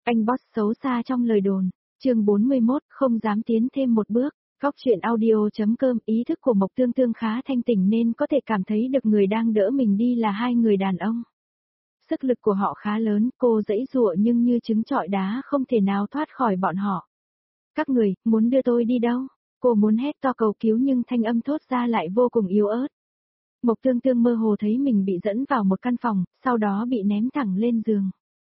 Anh boss xấu xa trong lời đồn. Chương 41, không dám tiến thêm một bước. Góc truyện audio.com. Ý thức của Mộc Tương Tương khá thanh tỉnh nên có thể cảm thấy được người đang đỡ mình đi là hai người đàn ông. Sức lực của họ khá lớn, cô giãy giụa nhưng như trứng trọi đá không thể nào thoát khỏi bọn họ. Các người, muốn đưa tôi đi đâu? Cô muốn hét to cầu cứu nhưng thanh âm thốt ra lại vô cùng yếu ớt. Mộc Tương Tương mơ hồ thấy mình bị dẫn vào một căn phòng, sau đó bị ném thẳng lên giường.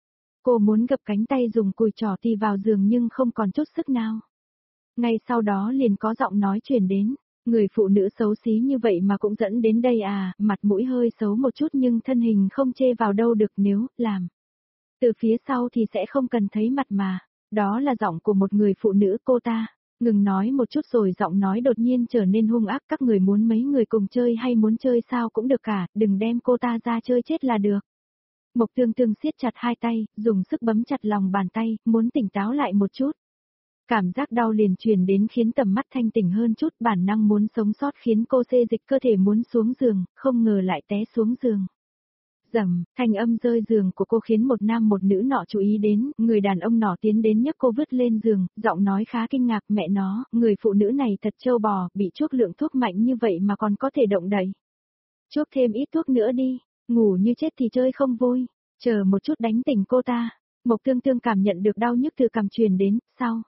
Cô muốn gập cánh tay dùng cùi trỏ tì vào giường nhưng không còn chút sức nào. Ngay sau đó liền có giọng nói truyền đến, người phụ nữ xấu xí như vậy mà cũng dẫn đến đây à, mặt mũi hơi xấu một chút nhưng thân hình không chê vào đâu được nếu làm. Từ phía sau thì sẽ không cần thấy mặt mà, đó là giọng của một người phụ nữ. Cô ta ngừng nói một chút rồi giọng nói đột nhiên trở nên hung ác. Các người muốn mấy người cùng chơi hay muốn chơi sao cũng được cả, đừng đem cô ta ra chơi chết là được. Mộc Tương Tương siết chặt hai tay, dùng sức bấm chặt lòng bàn tay, muốn tỉnh táo lại một chút. Cảm giác đau liền truyền đến khiến tầm mắt thanh tỉnh hơn chút, bản năng muốn sống sót khiến cô xê dịch cơ thể muốn xuống giường, không ngờ lại té xuống giường. Rầm, thanh âm rơi giường của cô khiến một nam một nữ nọ chú ý đến, người đàn ông nọ tiến đến nhấc cô vứt lên giường, giọng nói khá kinh ngạc, mẹ nó, người phụ nữ này thật trâu bò, bị chuốc lượng thuốc mạnh như vậy mà còn có thể động đậy. Chuốc thêm ít thuốc nữa đi, ngủ như chết thì chơi không vui, chờ một chút đánh tỉnh cô ta. Mộc Tương Tương cảm nhận được đau nhức từ cằm truyền đến, sau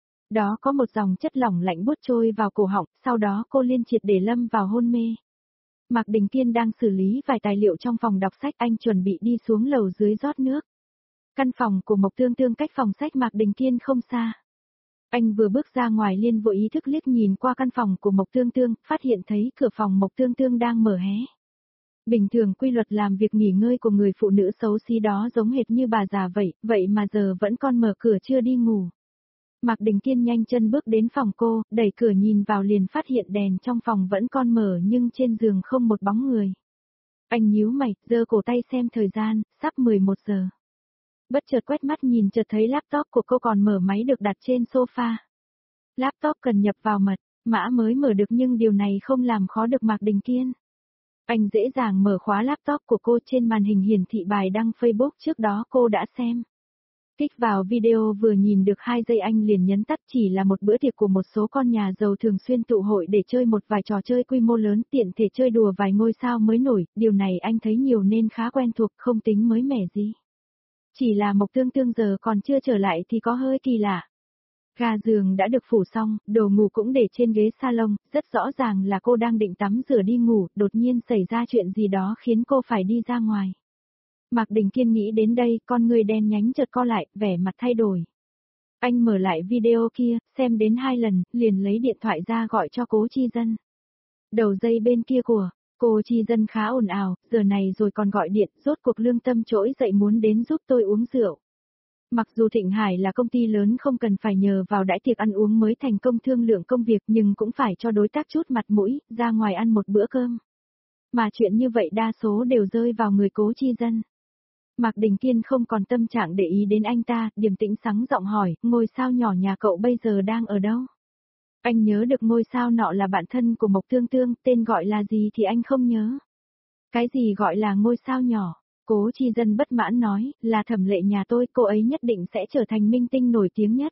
đó có một dòng chất lỏng lạnh buốt trôi vào cổ họng, sau đó cô liên triệt để lâm vào hôn mê. Mạc Đình Kiên đang xử lý vài tài liệu trong phòng đọc sách, anh chuẩn bị đi xuống lầu dưới rót nước. Căn phòng của Mộc Tương Tương cách phòng sách Mạc Đình Kiên không xa. Anh vừa bước ra ngoài liền vô ý thức liếc nhìn qua căn phòng của Mộc Tương Tương, phát hiện thấy cửa phòng Mộc Tương Tương đang mở hé. Bình thường quy luật làm việc nghỉ ngơi của người phụ nữ xấu xí đó giống hệt như bà già vậy mà giờ vẫn còn mở cửa chưa đi ngủ. Mạc Đình Kiên nhanh chân bước đến phòng cô, đẩy cửa nhìn vào liền phát hiện đèn trong phòng vẫn còn mở nhưng trên giường không một bóng người. Anh nhíu mày, giơ cổ tay xem thời gian, sắp 11 giờ. Bất chợt quét mắt nhìn chợt thấy laptop của cô còn mở máy được đặt trên sofa. Laptop cần nhập vào mật mã mới mở được nhưng điều này không làm khó được Mạc Đình Kiên. Anh dễ dàng mở khóa laptop của cô, trên màn hình hiển thị bài đăng Facebook trước đó cô đã xem. Kích vào video vừa nhìn được 2 giây anh liền nhấn tắt, chỉ là một bữa tiệc của một số con nhà giàu thường xuyên tụ hội để chơi một vài trò chơi quy mô lớn, tiện thể chơi đùa vài ngôi sao mới nổi, điều này anh thấy nhiều nên khá quen thuộc, không tính mới mẻ gì. Chỉ là Mộc Tương Tương giờ còn chưa trở lại thì có hơi kỳ lạ. Ga giường đã được phủ xong, đồ ngủ cũng để trên ghế salon, rất rõ ràng là cô đang định tắm rửa đi ngủ, đột nhiên xảy ra chuyện gì đó khiến cô phải đi ra ngoài. Mạc Đình Kiên nghĩ đến đây, con người đen nhánh chợt co lại, vẻ mặt thay đổi. Anh mở lại video kia, xem đến 2 lần, liền lấy điện thoại ra gọi cho Cố Chi Dân. Đầu dây bên kia của cô Chi Dân khá ồn ào, giờ này rồi còn gọi điện, rốt cuộc lương tâm trỗi dậy muốn đến giúp tôi uống rượu. Mặc dù Thịnh Hải là công ty lớn không cần phải nhờ vào đãi tiệc ăn uống mới thành công thương lượng công việc nhưng cũng phải cho đối tác chút mặt mũi, ra ngoài ăn một bữa cơm. Mà chuyện như vậy đa số đều rơi vào người Cố Chi Dân. Mạc Đình Kiên không còn tâm trạng để ý đến anh ta, điềm tĩnh sắng giọng hỏi, ngôi sao nhỏ nhà cậu bây giờ đang ở đâu? Anh nhớ được ngôi sao nọ là bạn thân của Mộc Tương Tương, tên gọi là gì thì anh không nhớ. Cái gì gọi là ngôi sao nhỏ? Cố Chi Dân bất mãn nói, là Thẩm Lệ nhà tôi, cô ấy nhất định sẽ trở thành minh tinh nổi tiếng nhất.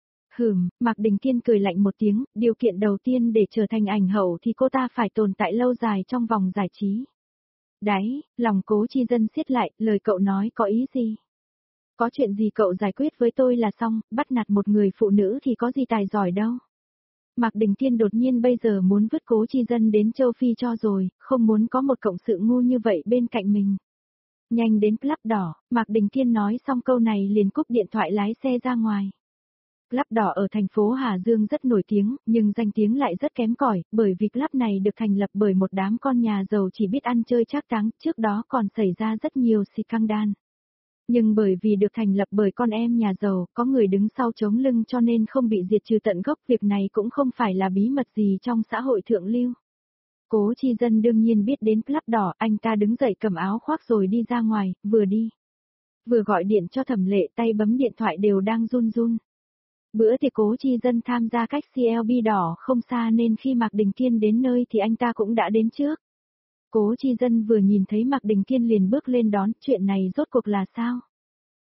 Mạc Đình Kiên cười lạnh một tiếng, điều kiện đầu tiên để trở thành ảnh hậu thì cô ta phải tồn tại lâu dài trong vòng giải trí. Đấy, lòng Cố Chi Dân siết lại, lời cậu nói có ý gì? Có chuyện gì cậu giải quyết với tôi là xong, bắt nạt một người phụ nữ thì có gì tài giỏi đâu. Mạc Đình Kiên đột nhiên bây giờ muốn vứt Cố Chi Dân đến châu Phi cho rồi, không muốn có một cộng sự ngu như vậy bên cạnh mình. Nhanh đến Club Đỏ, Mạc Đình Kiên nói xong câu này liền cúp điện thoại lái xe ra ngoài. Club Đỏ ở thành phố Hà Dương rất nổi tiếng, nhưng danh tiếng lại rất kém cỏi, bởi vì club này được thành lập bởi một đám con nhà giàu chỉ biết ăn chơi trác táng, trước đó còn xảy ra rất nhiều scandal. Nhưng bởi vì được thành lập bởi con em nhà giàu, có người đứng sau chống lưng cho nên không bị diệt trừ tận gốc, việc này cũng không phải là bí mật gì trong xã hội thượng lưu. Cố Chi Dân đương nhiên biết đến Club Đỏ, anh ta đứng dậy cầm áo khoác rồi đi ra ngoài, vừa đi vừa gọi điện cho Thẩm Lệ, tay bấm điện thoại đều đang run run. Bữa tiệc Cố Chi Dân tham gia cách CLB Đỏ không xa nên khi Mạc Đình Kiên đến nơi thì anh ta cũng đã đến trước. Cố Chi Dân vừa nhìn thấy Mạc Đình Kiên liền bước lên đón, chuyện này rốt cuộc là sao?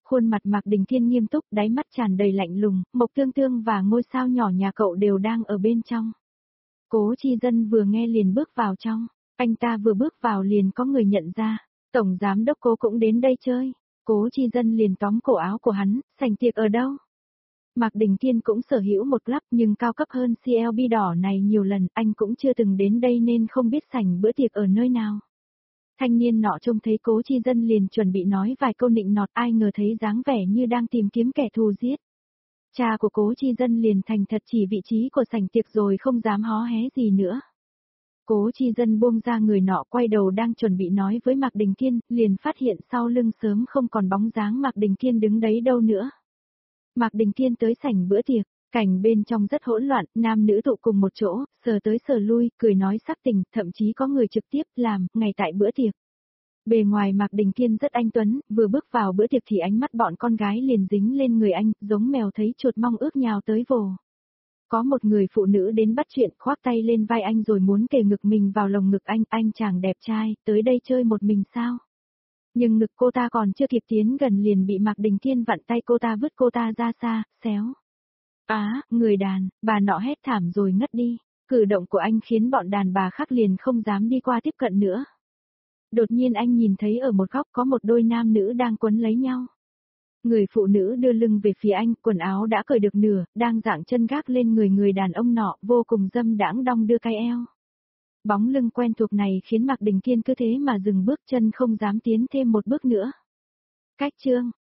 Khuôn mặt Mạc Đình Thiên nghiêm túc, đáy mắt tràn đầy lạnh lùng, Mộc Tương Tương và ngôi sao nhỏ nhà cậu đều đang ở bên trong. Cố Chi Dân vừa nghe liền bước vào trong, anh ta vừa bước vào liền có người nhận ra, Tổng Giám Đốc Cố cũng đến đây chơi. Cố Chi Dân liền tóm cổ áo của hắn, sảnh tiệc ở đâu? Mạc Đình Thiên cũng sở hữu một club nhưng cao cấp hơn CLB đỏ này nhiều lần, anh cũng chưa từng đến đây nên không biết sảnh bữa tiệc ở nơi nào. Thanh niên nọ trông thấy Cố Chi Dân liền chuẩn bị nói vài câu nịnh nọt, ai ngờ thấy dáng vẻ như đang tìm kiếm kẻ thù giết. Cha của Cố Chi Dân liền thành thật chỉ vị trí của sảnh tiệc rồi không dám hó hé gì nữa. Cố Chi Dân buông ra người nọ, quay đầu đang chuẩn bị nói với Mạc Đình Kiên, liền phát hiện sau lưng sớm không còn bóng dáng Mạc Đình Kiên đứng đấy đâu nữa. Mạc Đình Kiên tới sảnh bữa tiệc, cảnh bên trong rất hỗn loạn, nam nữ tụ cùng một chỗ, sờ tới sờ lui, cười nói sắc tình, thậm chí có người trực tiếp làm, ngay tại bữa tiệc. Bề ngoài Mạc Đình Kiên rất anh tuấn, vừa bước vào bữa tiệc thì ánh mắt bọn con gái liền dính lên người anh, giống mèo thấy chuột mong ước nhào tới vồ. Có một người phụ nữ đến bắt chuyện, khoác tay lên vai anh rồi muốn kề ngực mình vào lồng ngực anh chàng đẹp trai, tới đây chơi một mình sao? Nhưng ngực cô ta còn chưa kịp tiến gần liền bị Mạc Đình Kiên vặn tay cô ta, vứt cô ta ra xa, xéo. Người đàn, bà nọ hét thảm rồi ngất đi. Cử động của anh khiến bọn đàn bà khác liền không dám đi qua tiếp cận nữa. Đột nhiên anh nhìn thấy ở một góc có một đôi nam nữ đang quấn lấy nhau. Người phụ nữ đưa lưng về phía anh, quần áo đã cởi được nửa, đang dạng chân gác lên người đàn ông nọ, vô cùng dâm đãng đong đưa cái eo. Bóng lưng quen thuộc này khiến Mạc Đình Kiên cứ thế mà dừng bước chân không dám tiến thêm một bước nữa. Cách chương